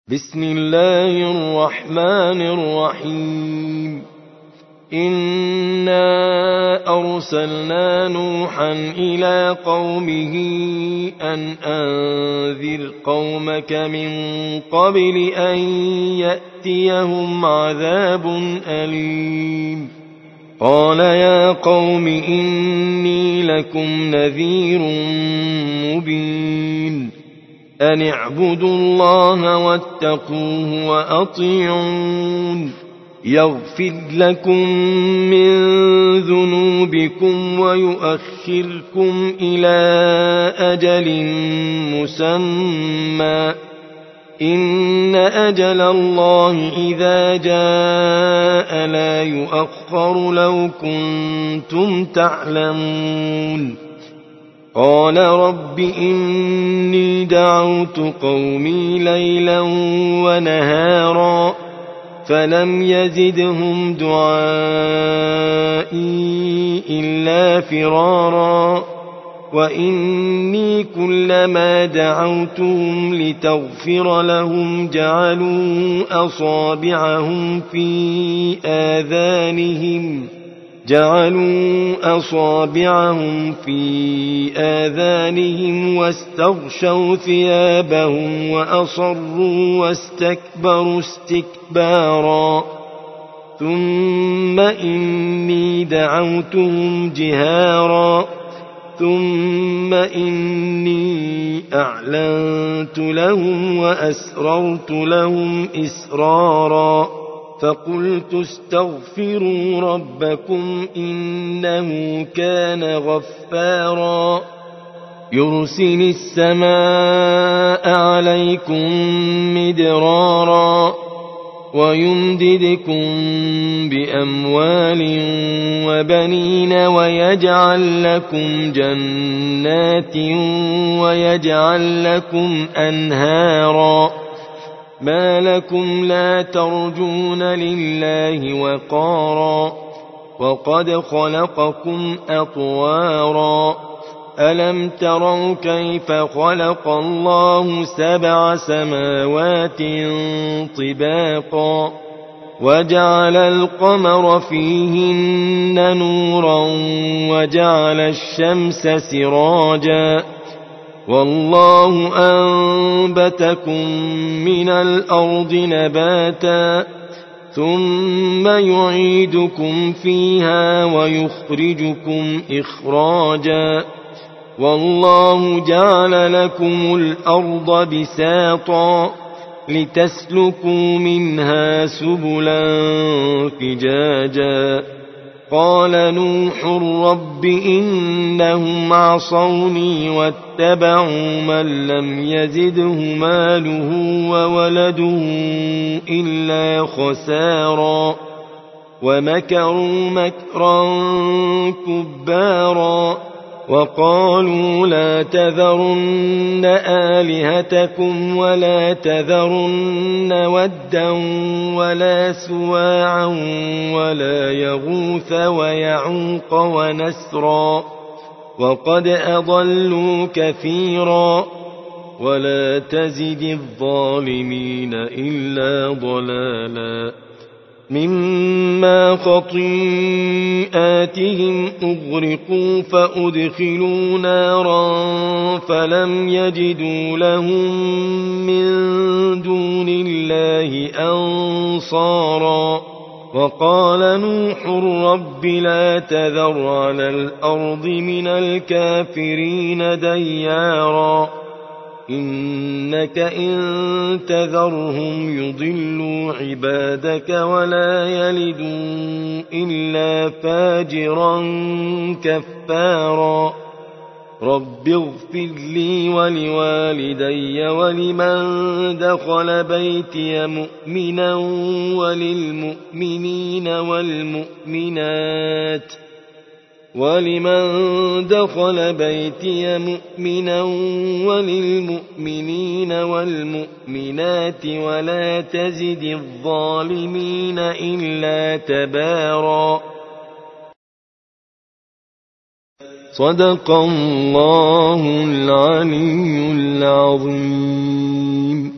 بسم الله الرحمن الرحيم. إنا أرسلنا نوحا إلى قومه أن أنذر قومك من قبل أن يأتيهم عذاب أليم. قال يا قوم إني لكم نذير مبين. أن اعبدوا الله واتقوه وأطيعون. يغفر لكم من ذنوبكم ويؤخركم إلى أجل مسمى. إن أجل الله إذا جاء لا يؤخر لو كنتم تعلمون. قال رب إني دعوت قومي ليلا ونهارا فلم يزدهم دعائي إلا فرارا. وإني كلما دعوتهم لتغفر لهم جعلوا أصابعهم في آذانهم واستغشوا ثيابهم وأصروا واستكبروا استكبارا. ثم إني دعوتهم جهارا ثم إني أعلنت لهم وأسررت لهم إسرارا. فقلت استغفروا ربكم إنه كان غفارا. يرسل السماء عليكم مدرارا ويمددكم بأموال وبنين ويجعل لكم جنات ويجعل لكم أنهارا. ما لكم لا ترجون لله وقارا وقد خلقكم أطوارا. ألم تروا كيف خلق الله 7 سماوات طباقا وجعل القمر فيهن نورا وجعل الشمس سراجا. والله أنبتكم من الأرض نباتا ثم يعيدكم فيها ويخرجكم إخراجا. والله جعل لكم الأرض بساطا لتسلكوا منها سبلا فجاجا. قال نوح رب إنهم عصوني واتبعوا من لم يزده ماله وولده إلا خسارا. ومكروا مكرا كبارا وقالوا لا تذرن آلهتكم ولا تذرن ودا ولا سواعا ولا يغوث ويعوق ونسرا وقد أضلوا كثيرا ولا تزد الظالمين إلا ضلالا. مما خطيئاتهم أغرقوا فأدخلوا نارا فلم يجدوا لهم من دون الله أنصارا. وقال نوح رب لا تذر على الأرض من الكافرين ديارا إنك إن تذرهم يضلوا عبادك ولا يلدوا إلا فاجرا كفارا. رب اغفر لي ولوالدي ولمن دخل بيتي مؤمنا وللمؤمنين والمؤمنات ولا تزد الظالمين إلا تبارا. صدق الله العلي العظيم.